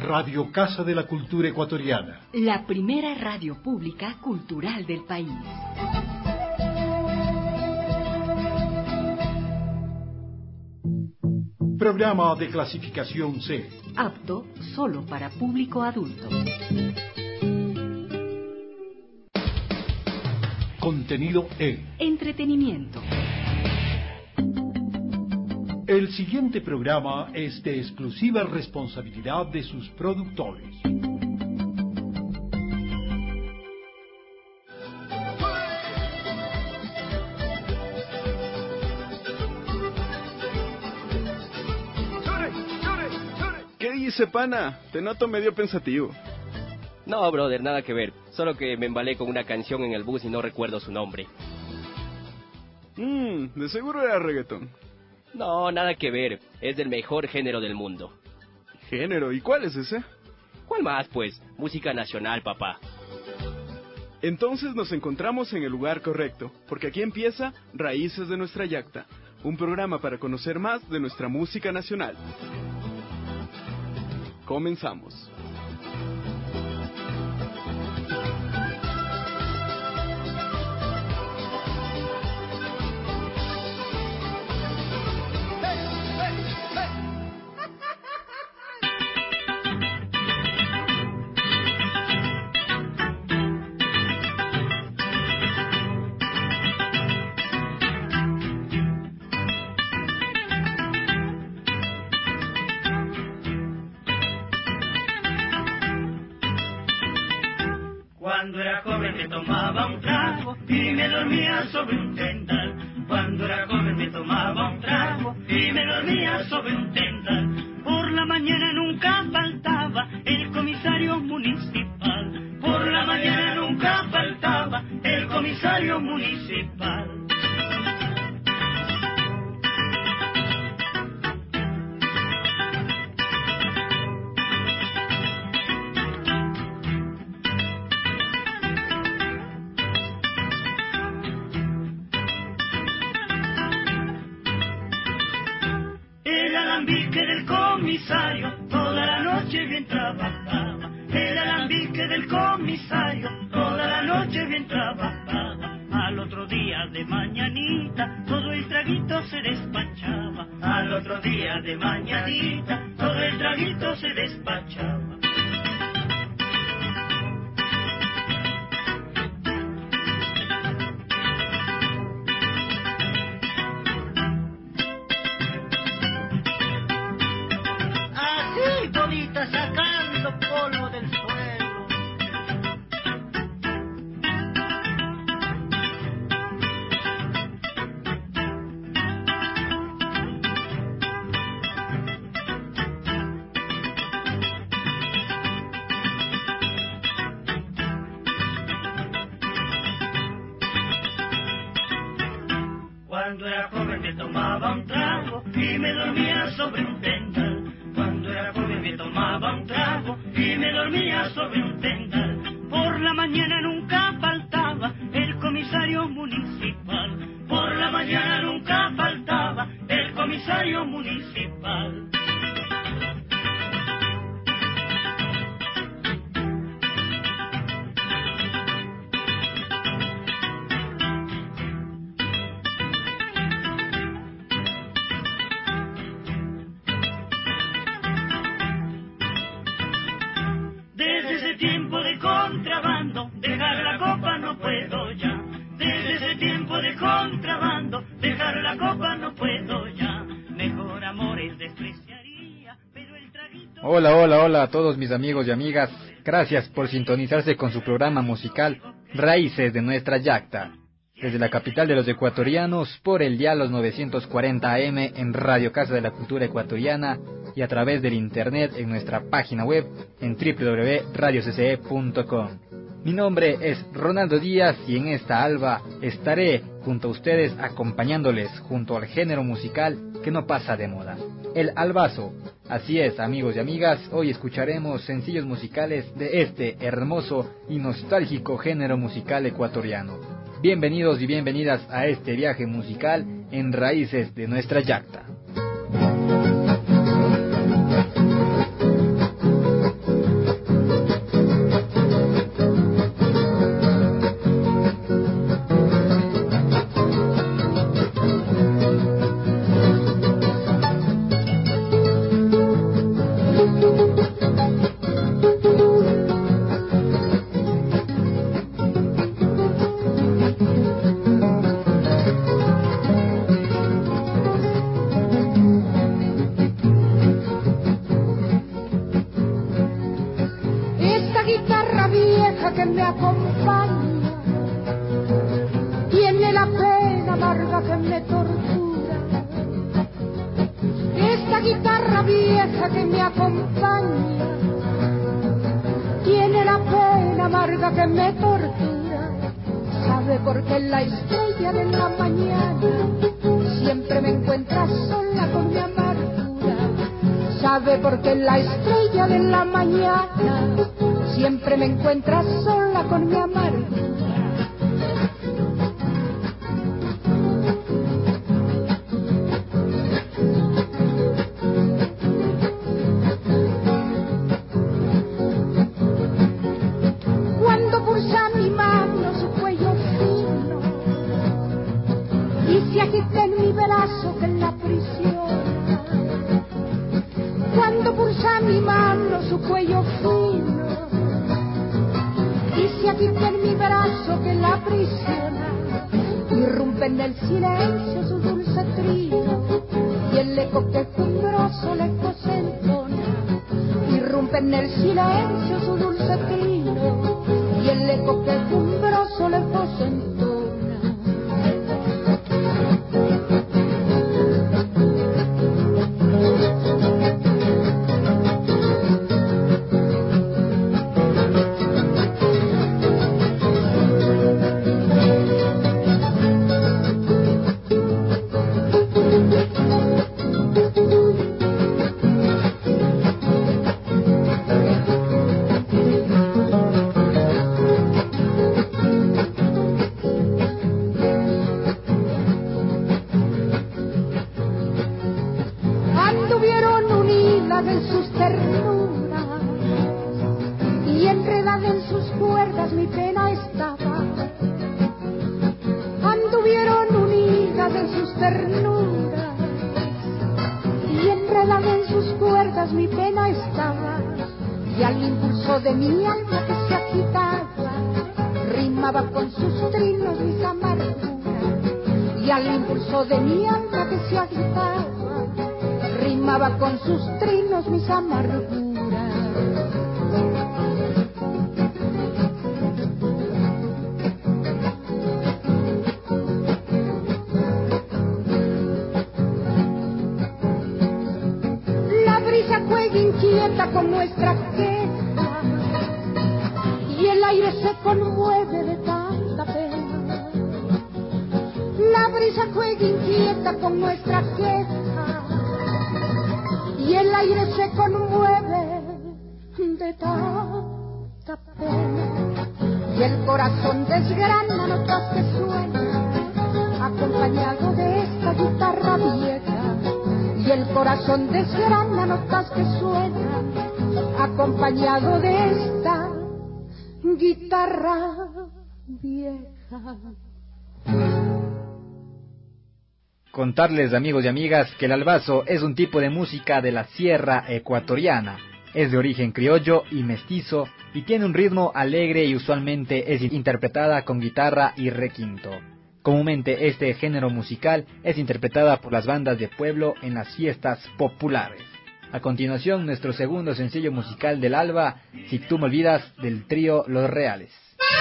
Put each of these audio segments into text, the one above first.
Radio Casa de la Cultura Ecuatoriana. La primera radio pública cultural del país. Programa de clasificación C. Apto solo para público adulto. Contenido E. Entretenimiento. El siguiente programa es de exclusiva responsabilidad de sus productores. ¿Qué dice, pana? Te noto medio pensativo. No, brother, nada que ver. Solo que me embalé con una canción en el bus y no recuerdo su nombre. De seguro era reggaetón. No, nada que ver. Es del mejor género del mundo. ¿Género? ¿Y cuál es ese? ¿Cuál más, pues? Música nacional, papá. Entonces nos encontramos en el lugar correcto, porque aquí empieza Raíces de Nuestra Yacta, un programa para conocer más de nuestra música nacional. Comenzamos. Cuando era joven me tomaba un trago y me dormía sobre un tendal. Cuando era joven me tomaba un trago y me dormía sobre un tendal. Por la mañana nunca faltaba el comisario municipal. Por la mañana nunca faltaba el comisario municipal. Del comisario, toda la noche bien trabajaba. El alambique del comisario, toda la noche bien trabajaba. Al otro día de mañanita, todo el traguito se despachaba. Al otro día de mañanita, todo el traguito se despachaba. Sacando polvo del suelo. Cuando era joven me tomaba un trago y me dormía sobre un tendal. Cuando era joven me tomaba un trago y me dormía sobre un tendal. Por la mañana nunca faltaba el comisario municipal. Por la mañana nunca faltaba el comisario municipal. Desde ese tiempo de contrabando, dejar la copa no puedo ya. Desde ese tiempo de contrabando, dejar la copa no puedo ya. Mejor amores despreciaría, pero el traguito... Hola a todos mis amigos y amigas. Gracias por sintonizarse con su programa musical Raíces de Nuestra Yacta. Desde la capital de los ecuatorianos, por el dial los 940 AM en Radio Casa de la Cultura Ecuatoriana y a través del internet en nuestra página web en www.radiocce.com. Mi nombre es Ronaldo Díaz y en esta alba estaré junto a ustedes acompañándoles junto al género musical que no pasa de moda, el albazo. Así es, amigos y amigas, hoy escucharemos sencillos musicales de este hermoso y nostálgico género musical ecuatoriano. Bienvenidos y bienvenidas a este viaje musical en Raíces de Nuestra Yacta. vieja que me acompaña tiene la pena amarga que me tortura. Esta guitarra vieja que me acompaña tiene la pena amarga que me tortura. Sabe por qué la estrella de la mañana siempre me encuentra sola con mi amargura. Sabe por qué la estrella de la mañana siempre me encuentra sola con mi amargura. Cuando pulsa mi mano su cuello fino y se agita en mi brazo que la prisiona. Cuando pulsa mi mano su cuello fino y se agita en mi brazo que la aprisiona, irrumpe en el silencio su dulce trino y el eco quejumbroso lejos entona. Irrumpe en el silencio su dulce trino y el eco quejumbroso lejos entona. Anduvieron unidas en sus ternuras y enredada en sus cuerdas mi pena estaba. Anduvieron unidas en sus ternuras y enredada en sus cuerdas mi pena estaba. Y al impulso de mi alma que se agitaba rimaba con sus trinos mis amarguras. Y al impulso de mi alma que se agitaba rimaba con sus trinos mis amarguras. La brisa juega inquieta con nuestra queja y el aire se conmueve de tanta pena. La brisa juega inquieta con nuestra queja y el aire se conmueve de tanta pena. Y el corazón desgrana notas que suenan acompañado de esta guitarra vieja. Y el corazón desgrana notas que suenan acompañado de esta guitarra vieja. Contarles, amigos y amigas, que el albazo es un tipo de música de la sierra ecuatoriana. Es de origen criollo y mestizo y tiene un ritmo alegre y usualmente es interpretada con guitarra y requinto. Comúnmente este género musical es interpretada por las bandas de pueblo en las fiestas populares. A continuación, nuestro segundo sencillo musical del alba, Si tú me olvidas, del trío Los Reales.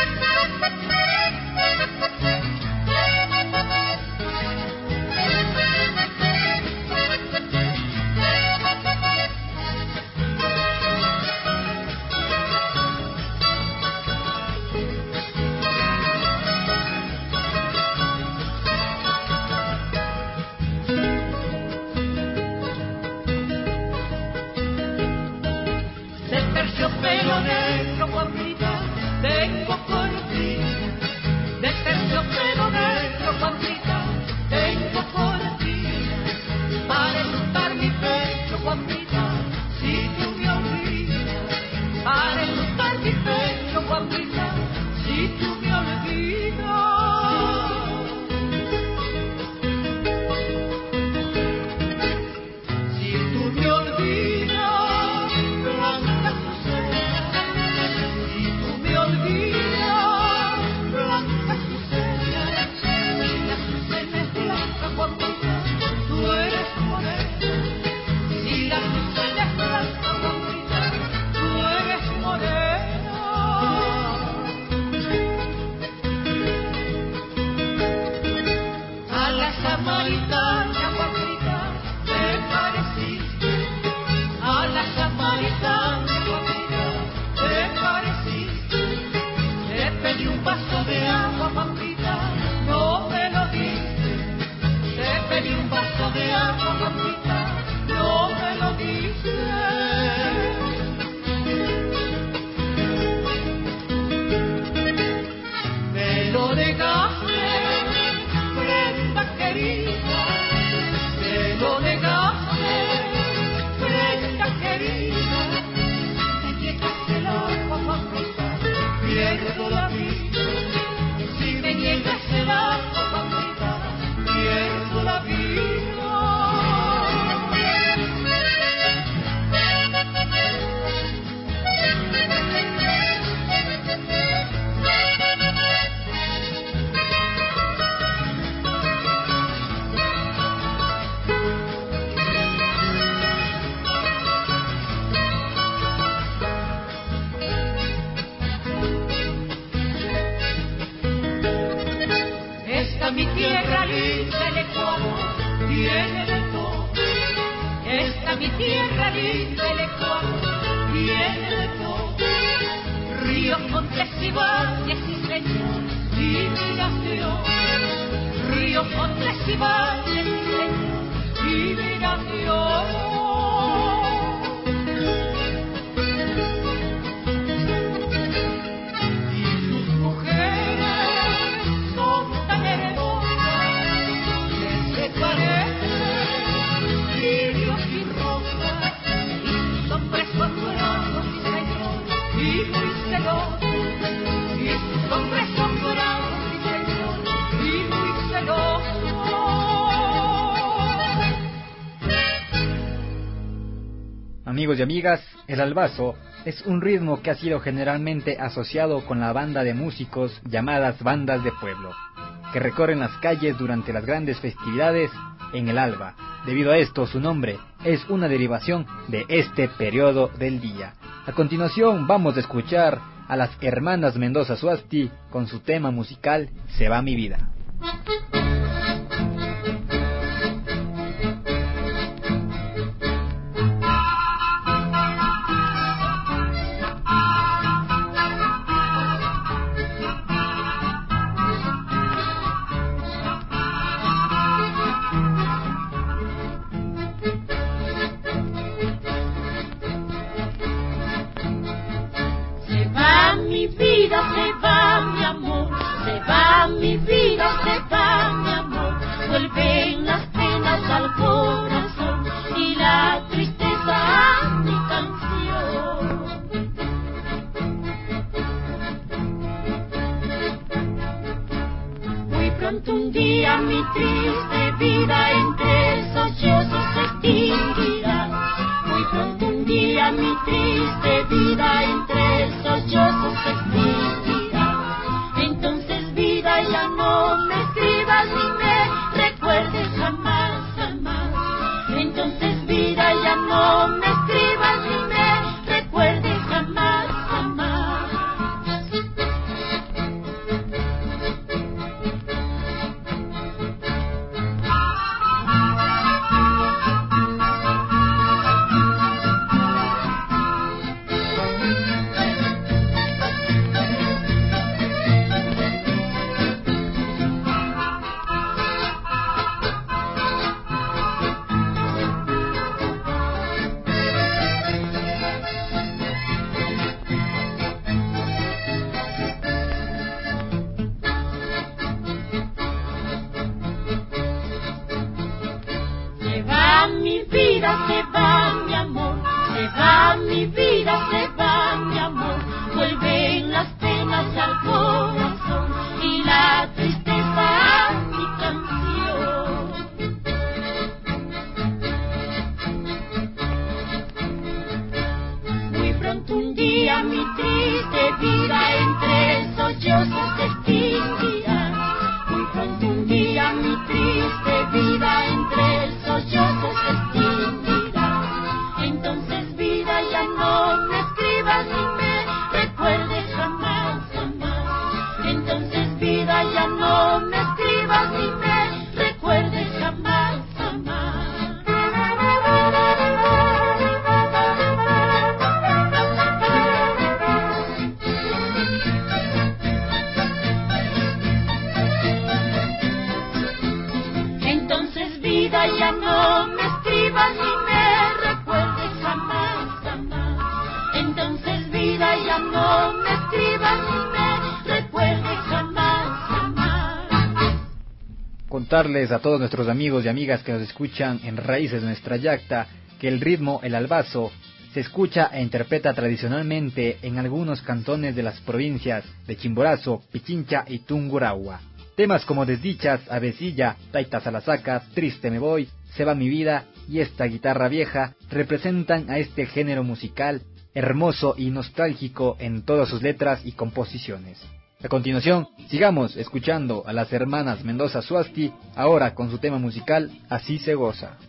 Terciopelo negro, Juanita, tengo cortina. De terciopelo negro, Juanita, tengo cortina. Para enlutar mi pecho, Juanita, si tú me olvidas. Para enlutar mi pecho, Juanita, si tú me olvidas. Si tú me olvidas. Tú eres morena, si la luz es blanca, mi tierra libre el Ecuador viene de todo. Ríos, montes y valles, sí señor, y migración. Ríos, montes y valles, sí señor, y migración. Amigos y amigas, el albazo es un ritmo que ha sido generalmente asociado con la banda de músicos llamadas bandas de pueblo, que recorren las calles durante las grandes festividades en el alba. Debido a esto, su nombre es una derivación de este periodo del día. A continuación vamos a escuchar a las hermanas Mendoza Suasti con su tema musical Se va mi vida. Un día mi triste vida entre sollozos se extinguirá. Muy pronto un día mi triste vida entre sollozos se extinguirá. Entonces vida ya no me escribas ni me recuerdes jamás, jamás. Entonces vida ya no me escribas ni me recuerdes jamás, jamás. Contarles a todos nuestros amigos y amigas que nos escuchan en Raíces de Nuestra Yacta que el ritmo, el albazo, se escucha e interpreta tradicionalmente en algunos cantones de las provincias de Chimborazo, Pichincha y Tungurahua. Temas como Desdichas, Avecilla, Taita Salasaca, Triste me voy, Se va mi vida y Esta guitarra vieja representan a este género musical hermoso y nostálgico en todas sus letras y composiciones. A continuación, sigamos escuchando a las hermanas Mendoza Suasti, ahora con su tema musical Así se goza.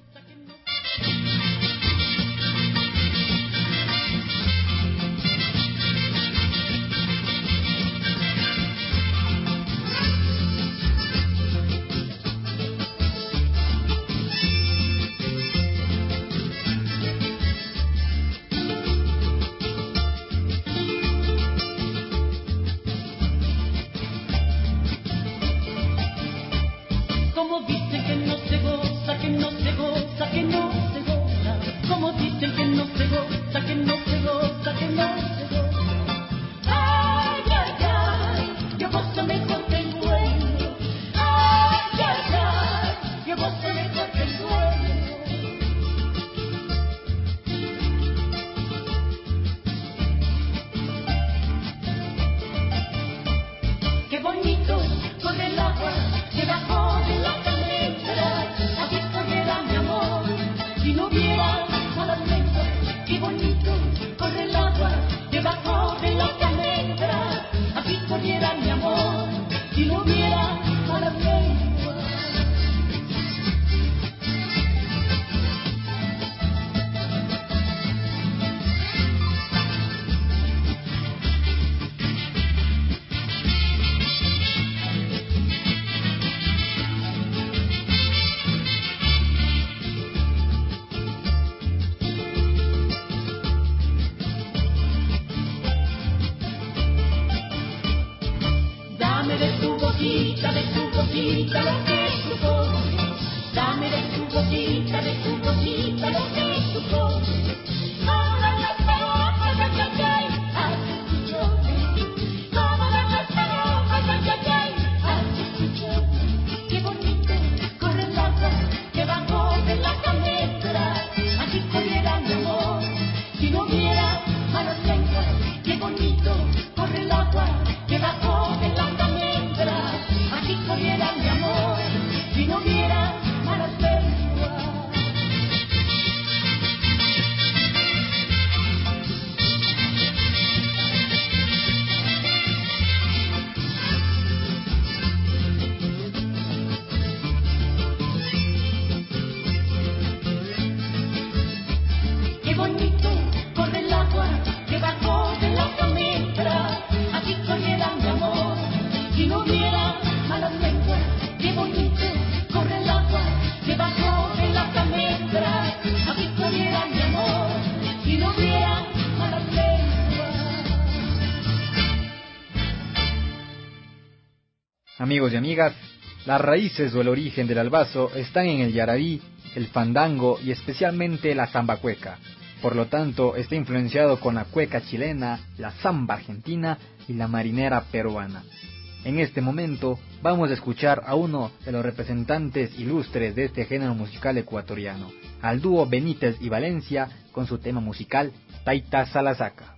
Amigos y amigas, las raíces o el origen del albazo están en el yarabí, el fandango y especialmente la samba cueca. Por lo tanto, está influenciado con la cueca chilena, la samba argentina y la marinera peruana. En este momento vamos a escuchar a uno de los representantes ilustres de este género musical ecuatoriano, al dúo Benítez y Valencia con su tema musical Taita Salasaca.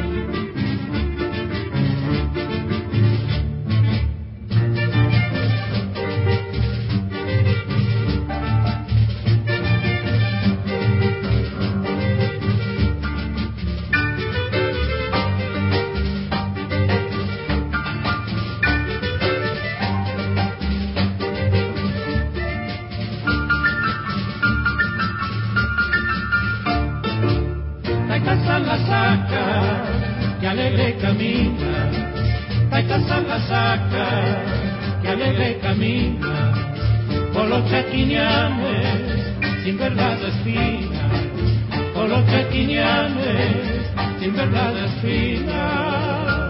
Que alegre camina, Taita Salasaca, que alegre camina, por los chaquiñanes, sin ver las espinas, por los chaquiñanes, sin ver las espinas.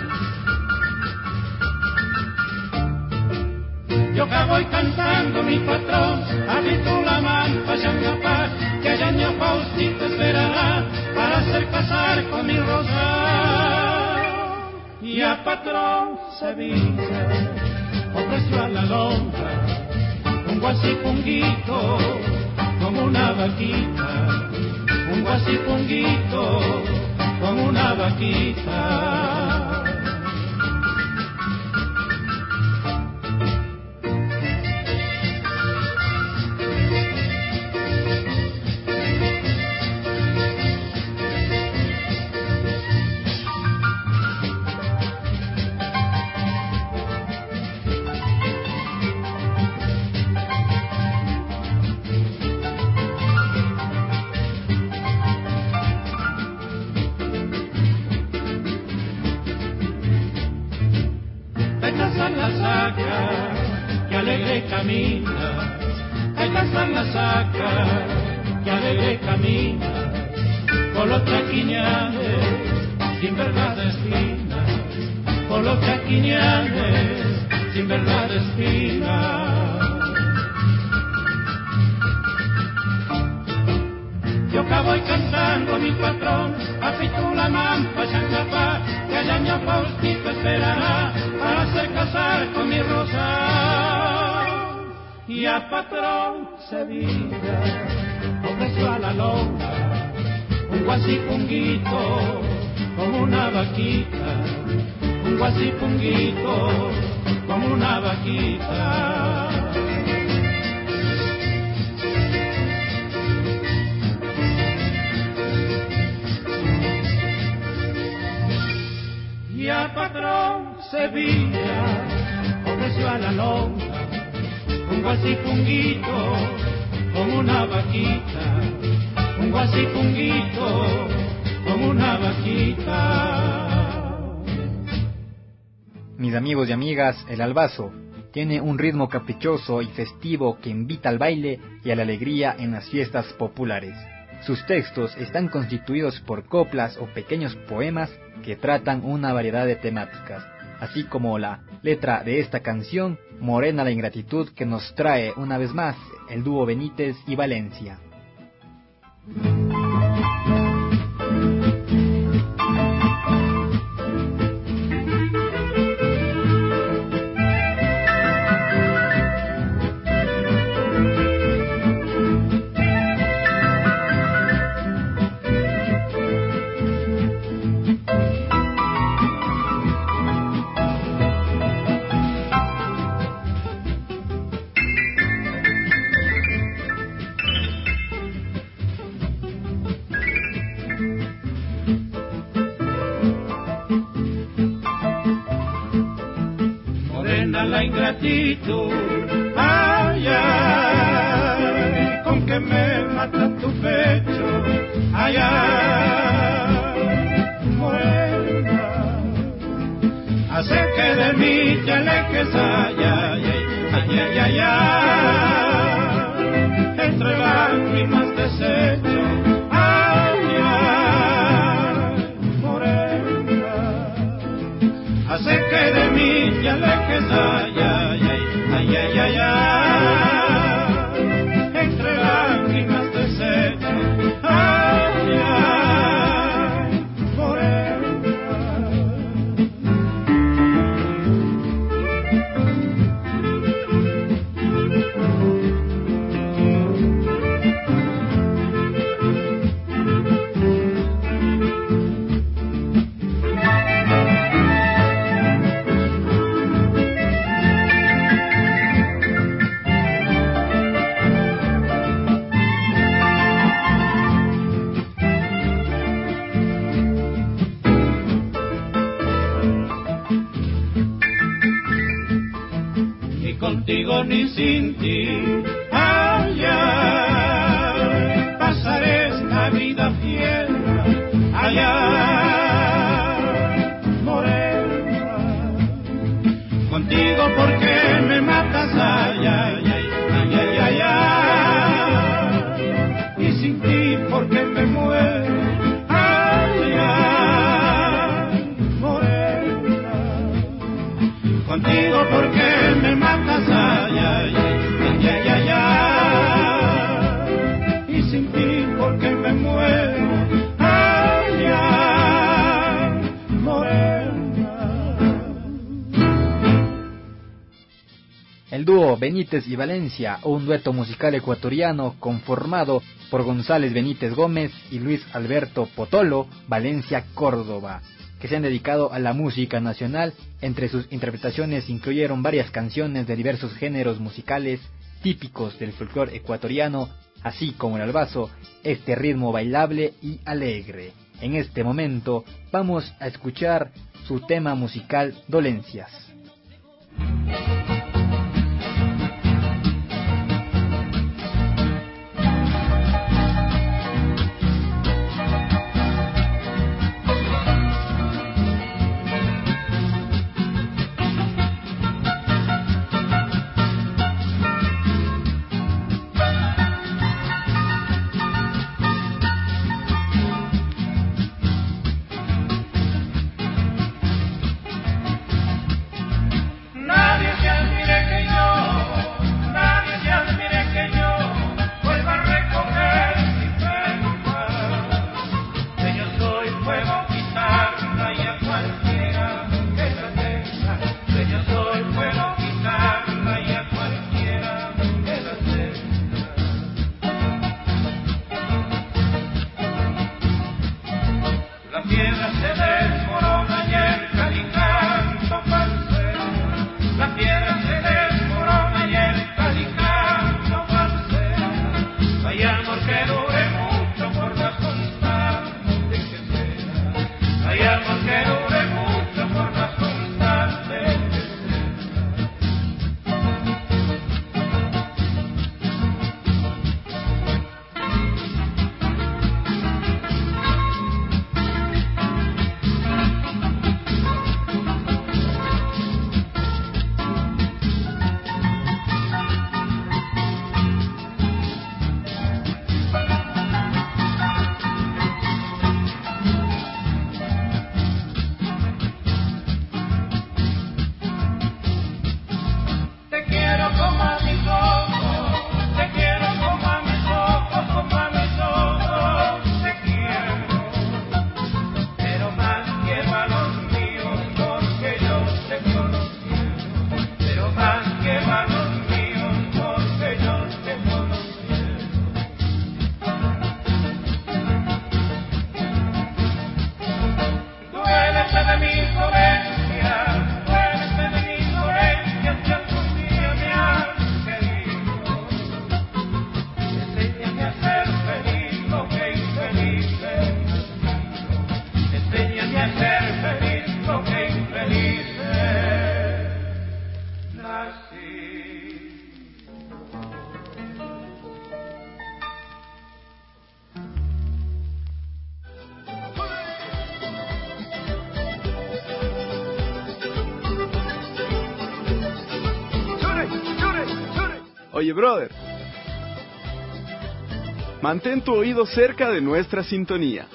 Yo que voy cantando mi patrón, abito la mano para Yangapá, que allá ña Faustito esperará para hacer casar con mi rosal. Y a patrón Sevilla ofreció a la lonja un guasipunguito como una vaquita, un guasipunguito como una vaquita. Que alegre camina, Taita Salasaca, que alegre camina, por los chaquiñanes, sin ver las espinas, por los chaquiñanes, sin ver las espinas. Yo que voy cantando mi patrón, apito la mampa Yangapá, que allá ña Faustito esperará para hacer casar con mi rosa. Y a patrón Sevilla ofreció a la lonja un guasipunguito como una vaquita, un guasipunguito como una vaquita. Y a patrón Sevilla ofreció a la lonja un guasipunguito como una vaquita, un guasipunguito como una vaquita. Mis amigos y amigas, el albazo tiene un ritmo caprichoso y festivo que invita al baile y a la alegría en las fiestas populares. Sus textos están constituidos por coplas o pequeños poemas que tratan una variedad de temáticas, así como la letra de esta canción, Morena la ingratitud, que nos trae una vez más el dúo Benítez y Valencia. La ingratitud, ay, ay, con que me mata tu pecho, ay, ay, morena, hace que de mí te alejes, ay, ay, ay, ay, ay, ay, entre lágrimas desecho, ay, ay, morena, hace que de mí te alejes, ay, ay. puedo ni sin ti. Allá pasaré esta vida fiel, allá morena, contigo porque me matas, ay, ay, ay, ay, ay, ay, ay, y sin ti porque me muero, ay, ay, morena, contigo porque me matas, ay, ay, ay, ay, ay, ay, y sin ti porque me muero, ay, ay, morena. El dúo Benítez y Valencia, un dueto musical ecuatoriano conformado por González Benítez Gómez y Luis Alberto Potolo Valencia Córdoba, que se han dedicado a la música nacional. Entre sus interpretaciones incluyeron varias canciones de diversos géneros musicales típicos del folclore ecuatoriano, así como el albazo, este ritmo bailable y alegre. En este momento vamos a escuchar su tema musical Dolencias. Oye, brother, mantén tu oído cerca de nuestra sintonía.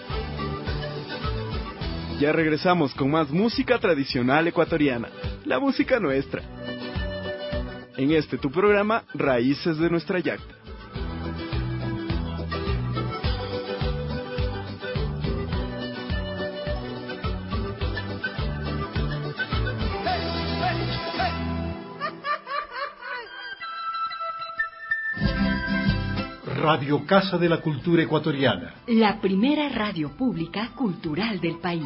Ya regresamos con más música tradicional ecuatoriana, la música nuestra. En este tu programa, Raíces de Nuestra Yacta. Radio Casa de la Cultura Ecuatoriana. La primera radio pública cultural del país.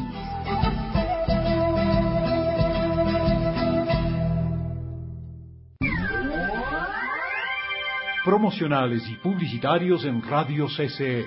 Promocionales y publicitarios en Radio CCE.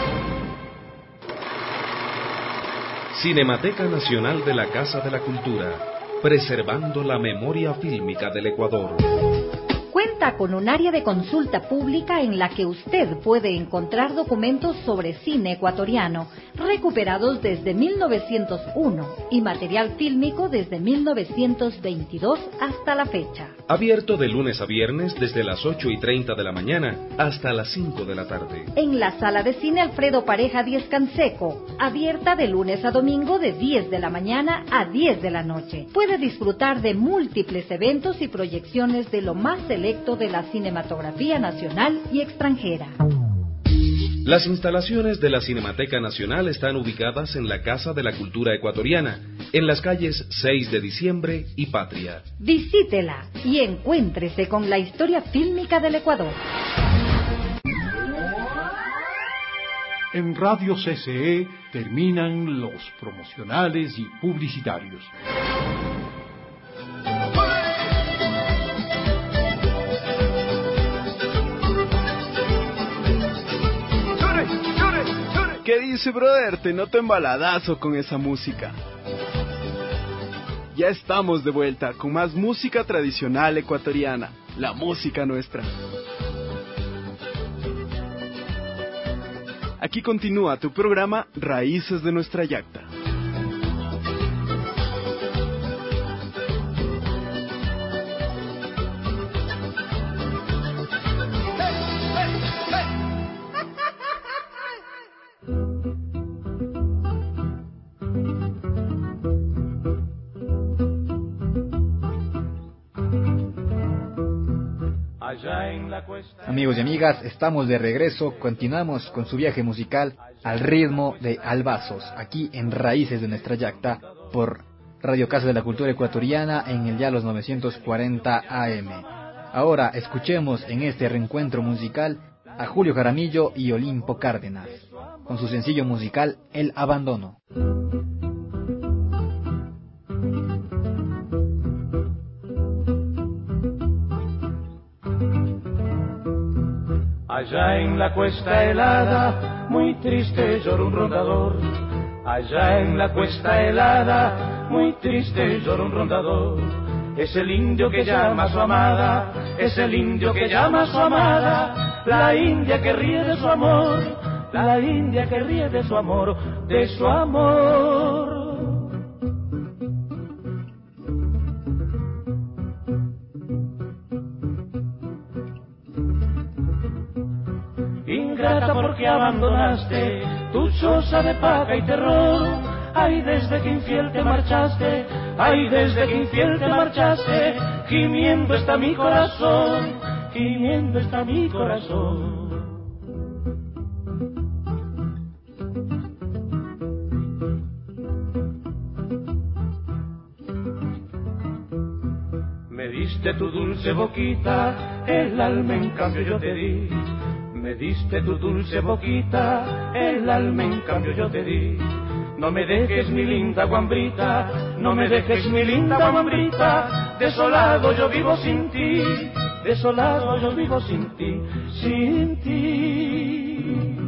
Cinemateca Nacional de la Casa de la Cultura, preservando la memoria fílmica del Ecuador. cuenta con un área de consulta pública en la que usted puede encontrar documentos sobre cine ecuatoriano, recuperados desde 1901 y material fílmico desde 1922 hasta la fecha. Abierto de lunes a viernes desde las 8:30 de la mañana hasta las 5 de la tarde. En la sala de cine Alfredo Pareja 10 Canseco, abierta de lunes a domingo de 10 de la mañana a 10 de la noche. Puede disfrutar de múltiples eventos y proyecciones de lo más selecto de la cinematografía nacional y extranjera. Las instalaciones de la Cinemateca Nacional están ubicadas en la Casa de la Cultura Ecuatoriana, en las calles 6 de Diciembre y Patria. Visítela y encuéntrese con la historia fílmica del Ecuador. En Radio CCE terminan los promocionales y publicitarios. ¿Qué dice, brother? Te noto embaladazo con esa música. Ya estamos de vuelta con más música tradicional ecuatoriana, la música nuestra. Aquí continúa tu programa Raíces de nuestra Yacta. Amigos y amigas, estamos de regreso, continuamos con su viaje musical al ritmo de albazos, aquí en Raíces de nuestra Yacta, por Radio Casa de la Cultura Ecuatoriana en el ya los 940 AM. Ahora escuchemos en este reencuentro musical a Julio Jaramillo y Olimpo Cárdenas, con su sencillo musical El Abandono. Allá en la cuesta helada, muy triste llora un rondador. Allá en la cuesta helada, muy triste llora un rondador. Es el indio que llama a su amada, es el indio que llama a su amada. La india que ríe de su amor, la india que ríe de su amor, de su amor. Ingrata porque abandonaste tu choza de paja y terror. Ay, desde que infiel te marchaste, ay, desde que infiel te marchaste, gimiendo está mi corazón, gimiendo está mi corazón. Me diste tu dulce boquita, el alma en cambio yo te di. Me diste tu dulce boquita, el alma en cambio yo te di. No me dejes mi linda guambrita, no me dejes mi linda guambrita, desolado yo vivo sin ti, desolado yo vivo sin ti, sin ti.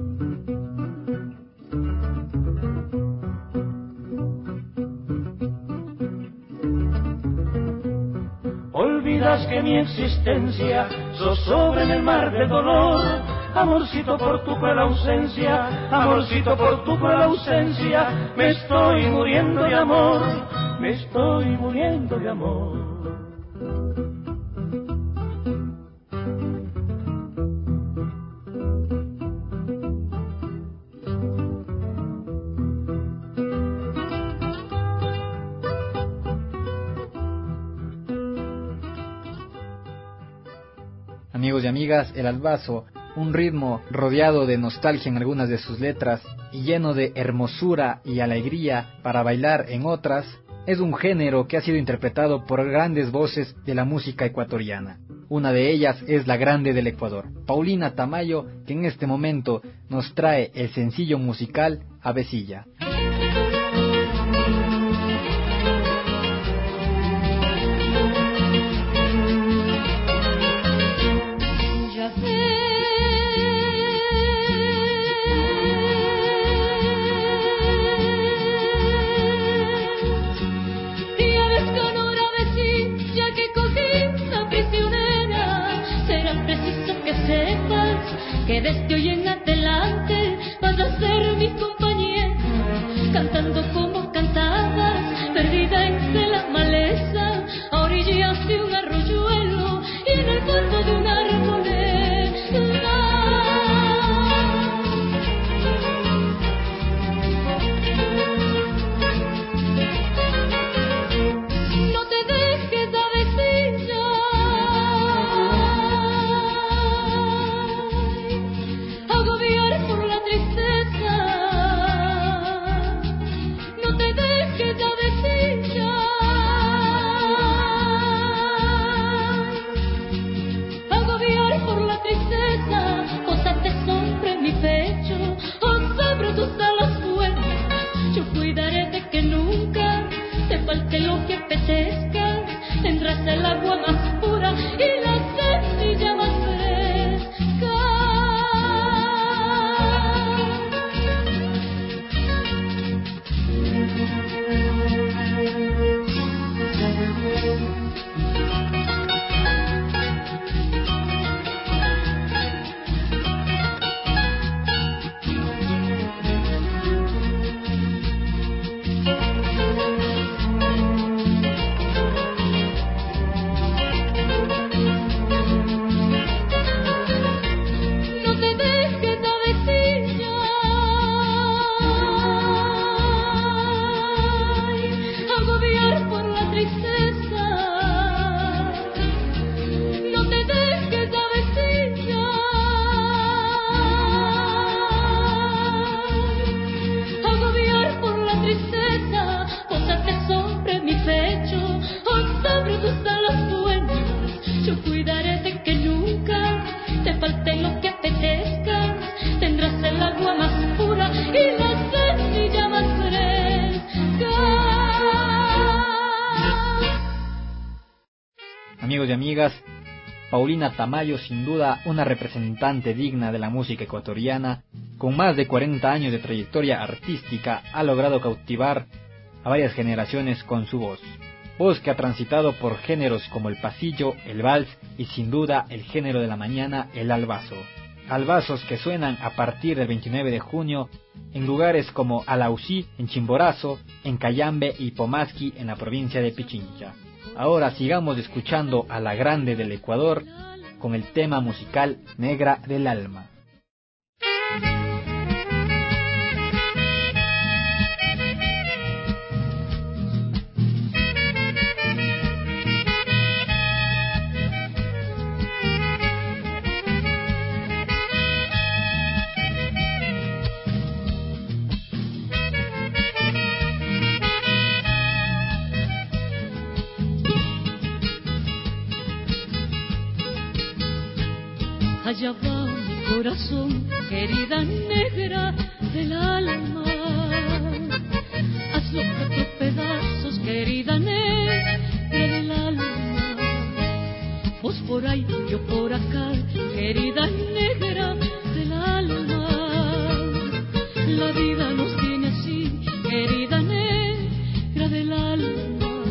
Olvidas que mi existencia zozobra en el mar del dolor. Amorcito por tu cruel ausencia, amorcito por tu cruel ausencia, me estoy muriendo de amor, me estoy muriendo de amor. Amigos y amigas, el albazo, un ritmo rodeado de nostalgia en algunas de sus letras y lleno de hermosura y alegría para bailar en otras, es un género que ha sido interpretado por grandes voces de la música ecuatoriana. Una de ellas es la grande del Ecuador, Paulina Tamayo, que en este momento nos trae el sencillo musical Avecilla. desde hoy en adelante vas a ser mi compañera, cantando como cantabas, perdida entre la maleza, a orillas de un arroyuelo y en el fondo de una arboleda. Falte lo que apetezca, tendrás el agua más pura y la semilla más fresca. Amigos y amigas, Paulina Tamayo, sin duda una representante digna de la música ecuatoriana, con más de 40 años de trayectoria artística, ha logrado cautivar a varias generaciones con su voz. Voz que ha transitado por géneros como el pasillo, el vals y sin duda el género de la mañana, el albazo. Albazos que suenan a partir del 29 de junio en lugares como Alausí, en Chimborazo, en Cayambe y Pomasqui, en la provincia de Pichincha. Ahora sigamos escuchando a la grande del Ecuador con el tema musical Negra del Alma. Allá va mi corazón, querida negra del alma. Hazlo cuatro pedazos, querida negra del alma. Vos por ahí, yo por acá, querida negra del alma. La vida nos tiene así, querida negra del alma.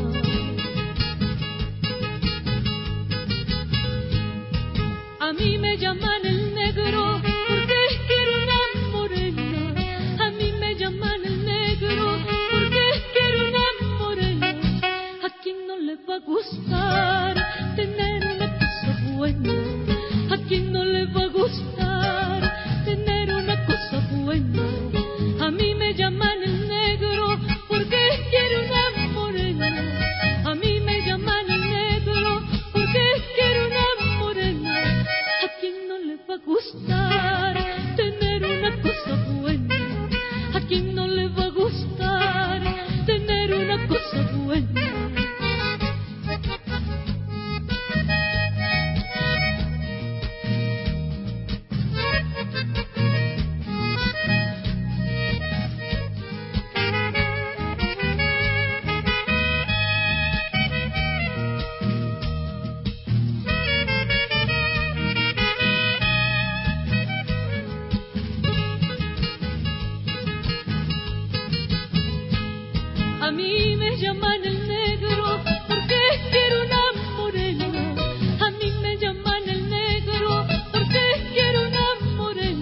A mí me llaman el negro porque quiero una morena. A mí me llaman el negro porque quiero una morena. ¿A quién no le va a gustar tener una cosa buena? ¿A quién no le va a gustar tener una cosa buena? A mí me llaman el negro porque quiero una morena. A mí me llaman el negro porque quiero una morena. ¿A quién no le va a gustar tener una cosa buena? ¿A quién no le va a gustar tener una cosa buena? A mí me llaman el negro porque quiero una morena. A mí me llaman el negro porque quiero una morena.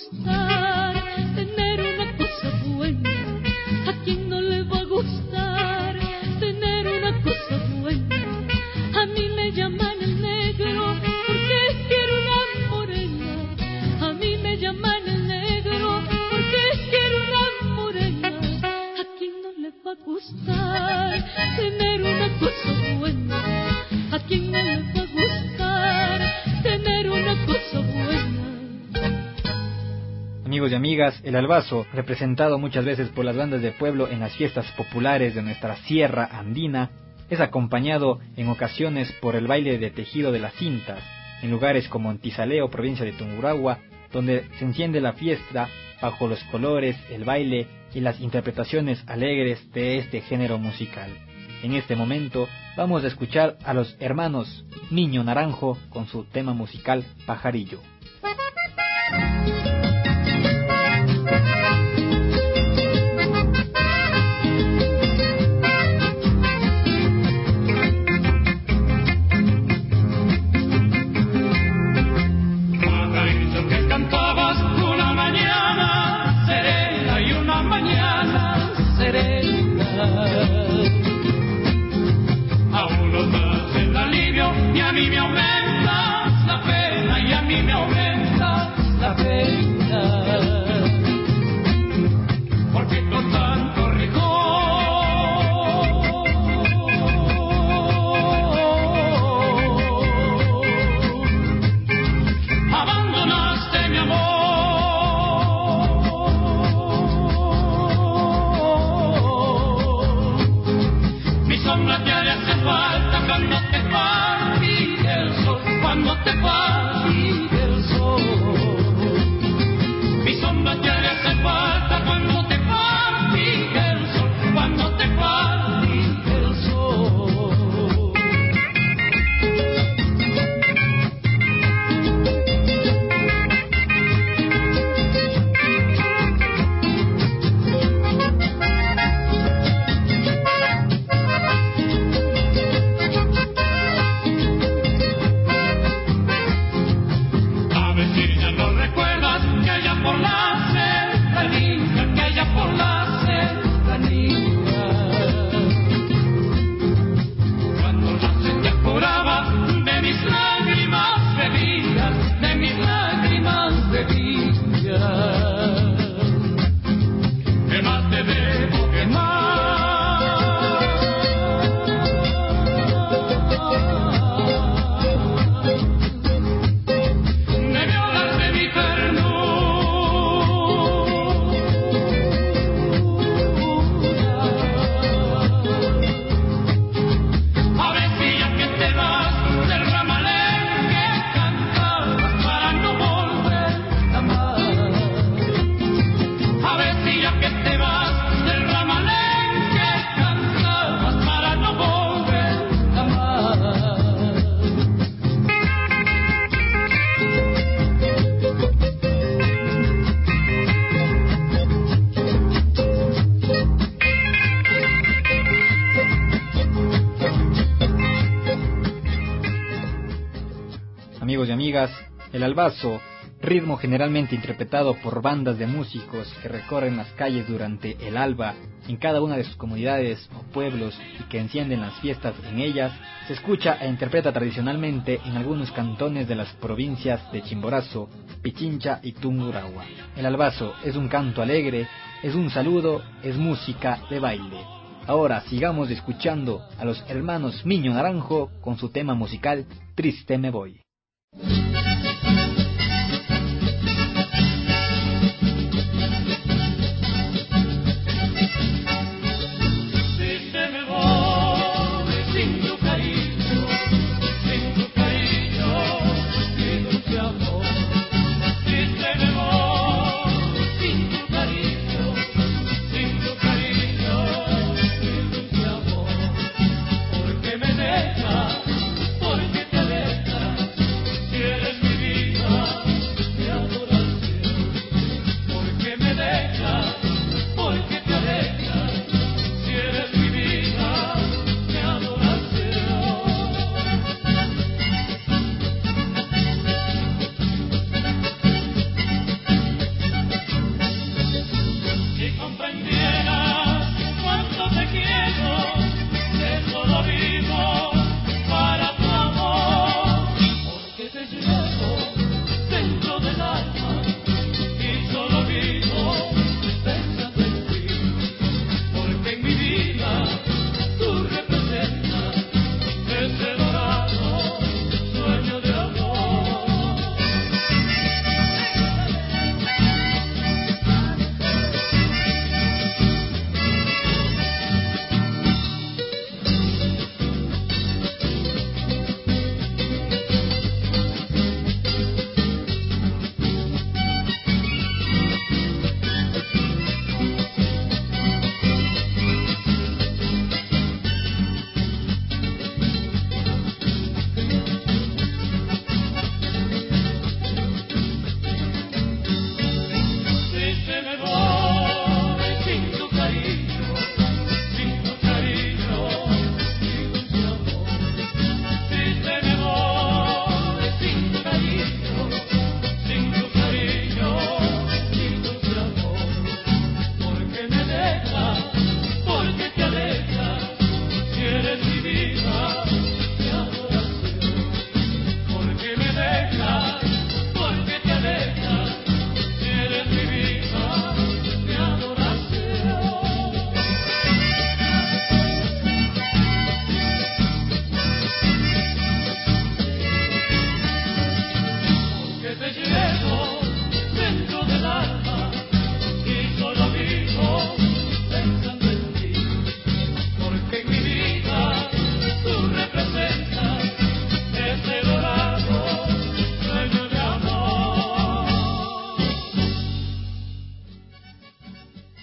gustar tener una cosa buena? ¿A quién no le va a gustar tener una cosa buena? A mí me llaman el negro porque quiero una morena. A mí me llaman el negro porque quiero una morena. ¿A quién no le va a gustar tener una cosa buena? ¿A quién no le va a gustar tener una cosa buena? Amigos y amigas, el albazo, representado muchas veces por las bandas de pueblo en las fiestas populares de nuestra sierra andina, es acompañado en ocasiones por el baile de tejido de las cintas, en lugares como Antizaleo, provincia de Tungurahua, donde se enciende la fiesta bajo los colores, el baile y las interpretaciones alegres de este género musical. En este momento vamos a escuchar a los hermanos Miño Naranjo con su tema musical Pajarillo. Amigos y amigas, el albazo, ritmo generalmente interpretado por bandas de músicos que recorren las calles durante el alba en cada una de sus comunidades o pueblos y que encienden las fiestas en ellas, se escucha e interpreta tradicionalmente en algunos cantones de las provincias de Chimborazo, Pichincha y Tungurahua. El albazo es un canto alegre, es un saludo, es música de baile. Ahora sigamos escuchando a los hermanos Miño Naranjo con su tema musical Triste me voy. Porque te deja, si eres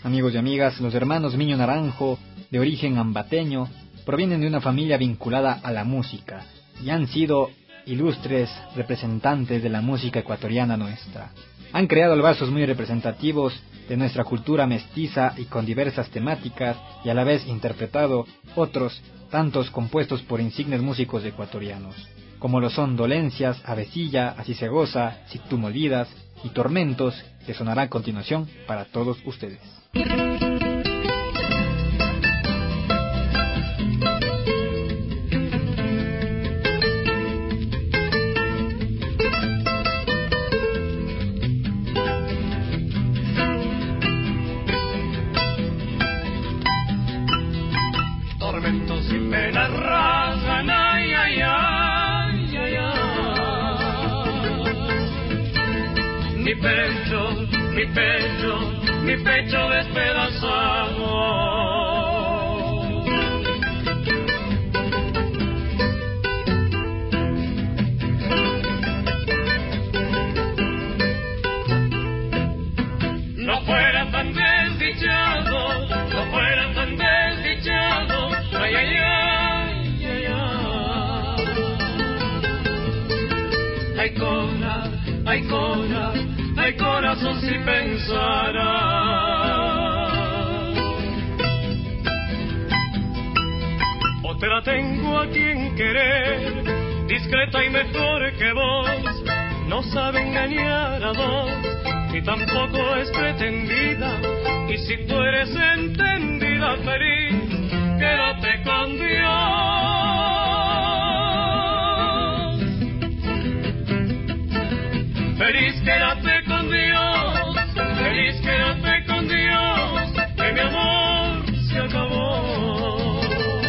Amigos y amigas, los hermanos Miño Naranjo, de origen ambateño, provienen de una familia vinculada a la música y han sido ilustres representantes de la música ecuatoriana nuestra. Han creado albazos muy representativos de nuestra cultura mestiza y con diversas temáticas, y a la vez interpretado otros tantos compuestos por insignes músicos ecuatorianos, como lo son Dolencias, Avecilla, Así se goza, Si tú me olvidas y Tormentos, que sonará a continuación para todos ustedes. Tormentos y penas rasan, ay, ay, ay, ay, ay. Mi pecho, mi pecho, mi pecho despedazado. No fuera tan desdichado, no fuera tan desdichado, ay, ay, ay, ay, ay. Ay, cora, ay, cora, ay, corazón, si pensara. Otra tengo a quien querer, discreta y mejor que vos, no sabe engañar a dos, ni tampoco es pretendida, y si tú eres entendida, feliz, quédate con Dios. Feliz, quédate con Dios, feliz, quédate con Dios, que mi amor se acabó.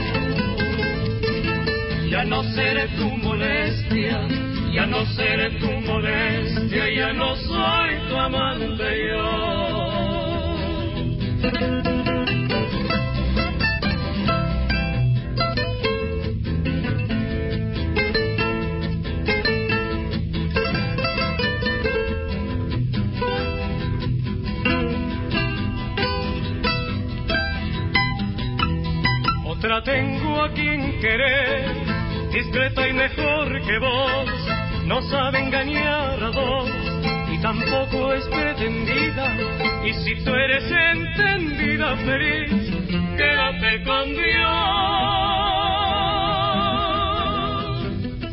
Ya no seré tu molestia, ya no seré tu molestia, ya no soy tu amante yo. Otra tengo a quien querer, discreta y mejor que vos, no sabe engañar a dos, y tampoco es pretendida, y si tú eres entendida, feliz, quédate con Dios.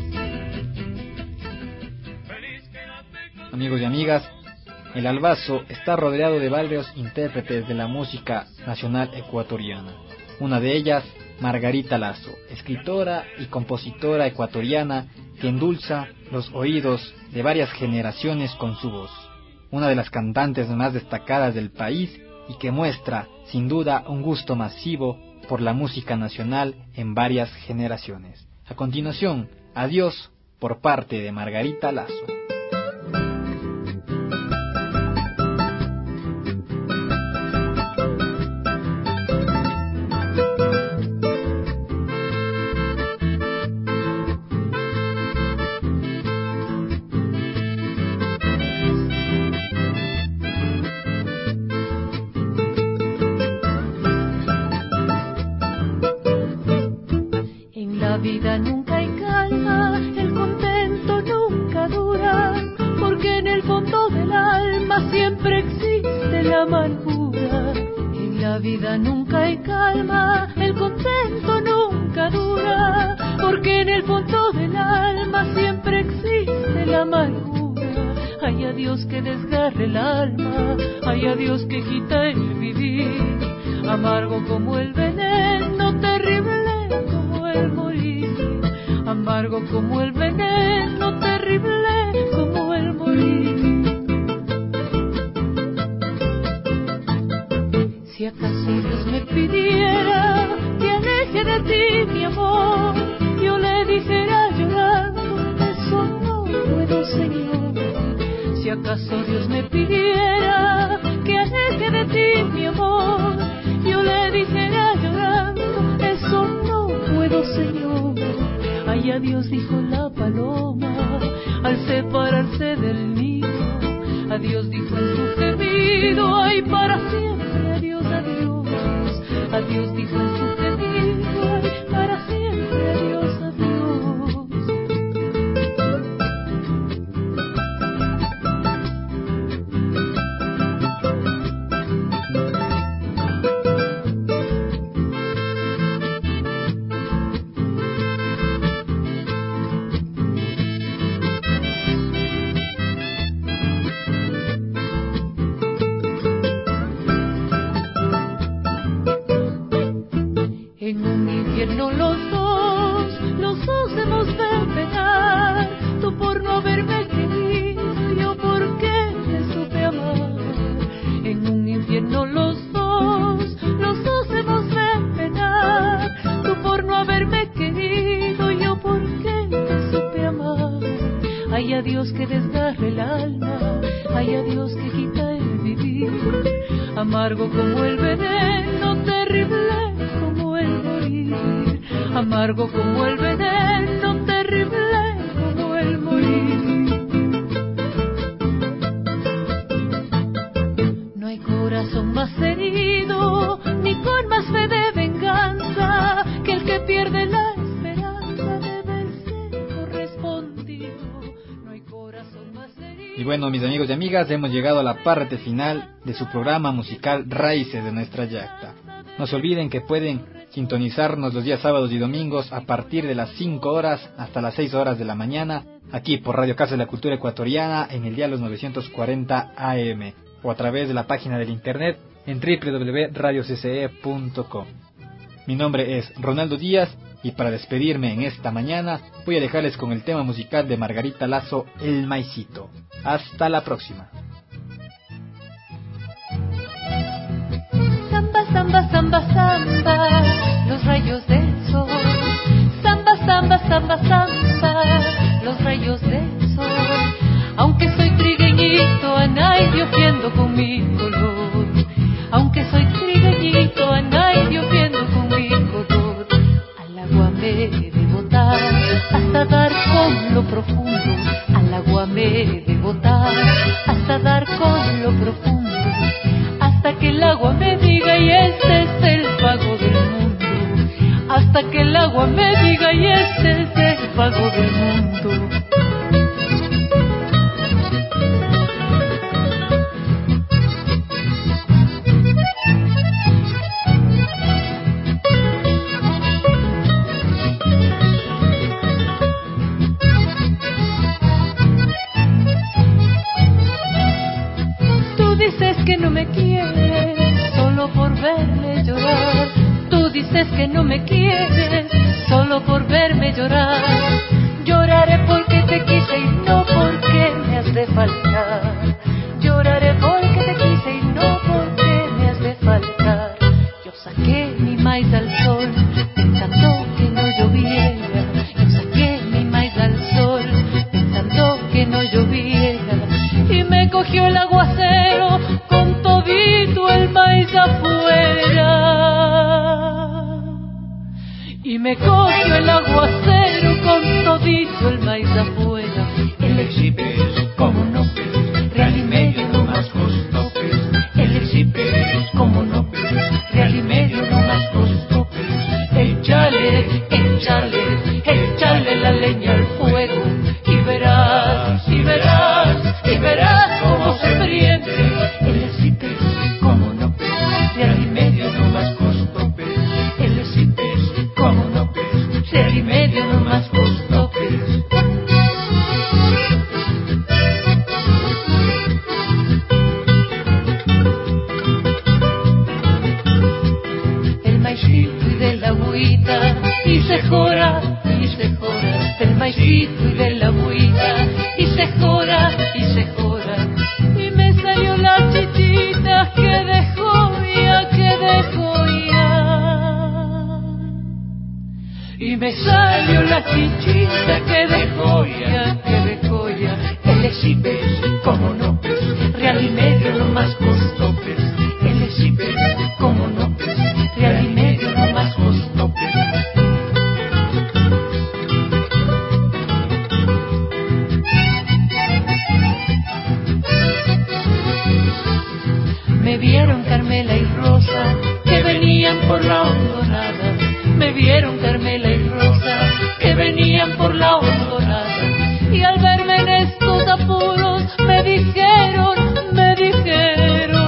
Feliz, quédate con Dios. Amigos y amigas, el Albazo está rodeado de varios intérpretes de la música nacional ecuatoriana. Una de ellas, Margarita Lazo, escritora y compositora ecuatoriana que endulza los oídos de varias generaciones con su voz. Una de las cantantes más destacadas del país y que muestra, sin duda, un gusto masivo por la música nacional en varias generaciones. A continuación, Adiós por parte de Margarita Lazo. La vida nunca hay calma, el contento nunca dura, porque en el fondo del alma siempre existe la amargura. En la vida nunca hay calma, el contento nunca dura, porque en el fondo del alma siempre existe la amargura. Ay, a Dios que desgarre el alma, ay, a Dios que quita el vivir, amargo como el veneno, terrible como el morir, amargo como el veneno, terrible como el morir. Si acaso Dios me pidiera que aleje de ti mi amor, yo le dijera llorando, eso no puedo, Señor. Si acaso Dios me pidiera que aleje de ti mi amor, yo le dijera llorando, eso no puedo, Señor. Ay, a Dios dijo la paloma al separarse del nido, a Dios dijo en su gemido, ay, para siempre, adiós amargo como el veneno, terrible como el morir, amargo como el veneno, terrible como el morir. No hay corazón más herido, ni con más fe de venganza, que el que pierde la esperanza debe ser correspondido. No hay corazón más herido. Y bueno, mis amigos y amigas, hemos llegado a la parte final de su programa musical Raíces de Nuestra Yacta. No se olviden que pueden sintonizarnos los días sábados y domingos a partir de las 5 horas hasta las 6 horas de la mañana, aquí por Radio Casa de la Cultura Ecuatoriana en el dial los 940 AM, o a través de la página del internet en www.radiocce.com. Mi nombre es Ronaldo Díaz y para despedirme en esta mañana voy a dejarles con el tema musical de Margarita Lazo, El Maicito. Hasta la próxima. Samba, samba, samba, samba, los rayos del sol. Samba, samba, samba, samba, los rayos del sol. Aunque soy trigueñito, anay lloviendo con mi color. Aunque soy trigueñito, anay lloviendo con mi color. Al agua me de botar hasta dar con lo profundo. Al agua me de botar hasta dar con lo profundo. Hasta que el agua me diga y este es el pago del mundo. Hasta que el agua me diga y este es el pago del mundo. Que no me quieres solo por verme llorar. Tú dices que no me quieres solo por verme llorar. Lloraré porque te quise y no porque me has de faltar. Lloraré porque te quise y no porque me has de faltar. Yo saqué mi maíz al sol pensando que no lloviera. Yo saqué mi maíz al sol pensando que no lloviera. Y me cogió el aguacero con todito el maíz afuera. Y me cogió el aguacero con todito el maíz afuera. El exhibes como no ves, real y medio no más costó pes. El exhibes como no ves, real y medio no más costó pes. Échale, échale, échale la leña al fuego. Y verás, y verás, y verás cómo se prende. El exhibes como no ves, real y medio no más costó pes. El exhibes como no ves, real y medio no más costó pes. El maicito y de la agüita y se jora, y se jora. Del maicito y de la agüita y se jora, y se jora. Y me salió la chichita que dejó ya, que dejó ya. Y me salió la chichita que dejó ya, que dejó ya. El exhibes como no ves, real y medio no más costó pes. El exhibes como no ves, real y medio no más costó pes. Me vieron Carmela y Rosa que venían por la hondonada. Me vieron Carmela y Rosa que venían por la hondonada. Y al verme en estos apuros me dijeron, me dijeron: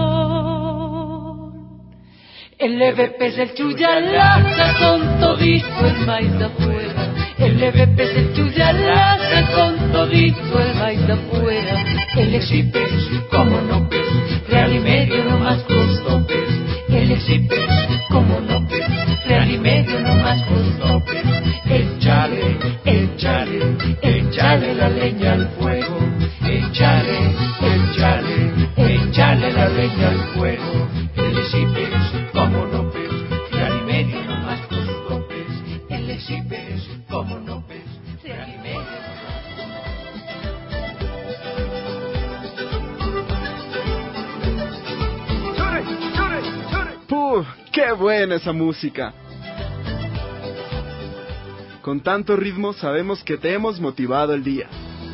el EVP es el Chuyalaca con todito el maíz afuera. El EVP es el Chuyalaca con todito el maíz afuera. El exhibes como no ves, real y medio no más costó pes. El exhibes como no ves, real y medio no más costó pes. Échale, échale, échale la leña al fuego. Échale, échale, échale la leña al fuego. El exhibes como no ves, real y medio no más costó pes. El exhibes como no ves, real y medio no más. ¡Qué buena esa música! Con tanto ritmo sabemos que te hemos motivado el día.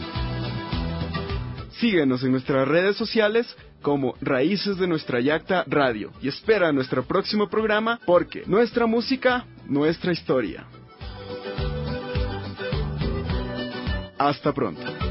Síguenos en nuestras redes sociales como Raíces de Nuestra Yacta Radio y espera nuestro próximo programa porque nuestra música, nuestra historia. Hasta pronto.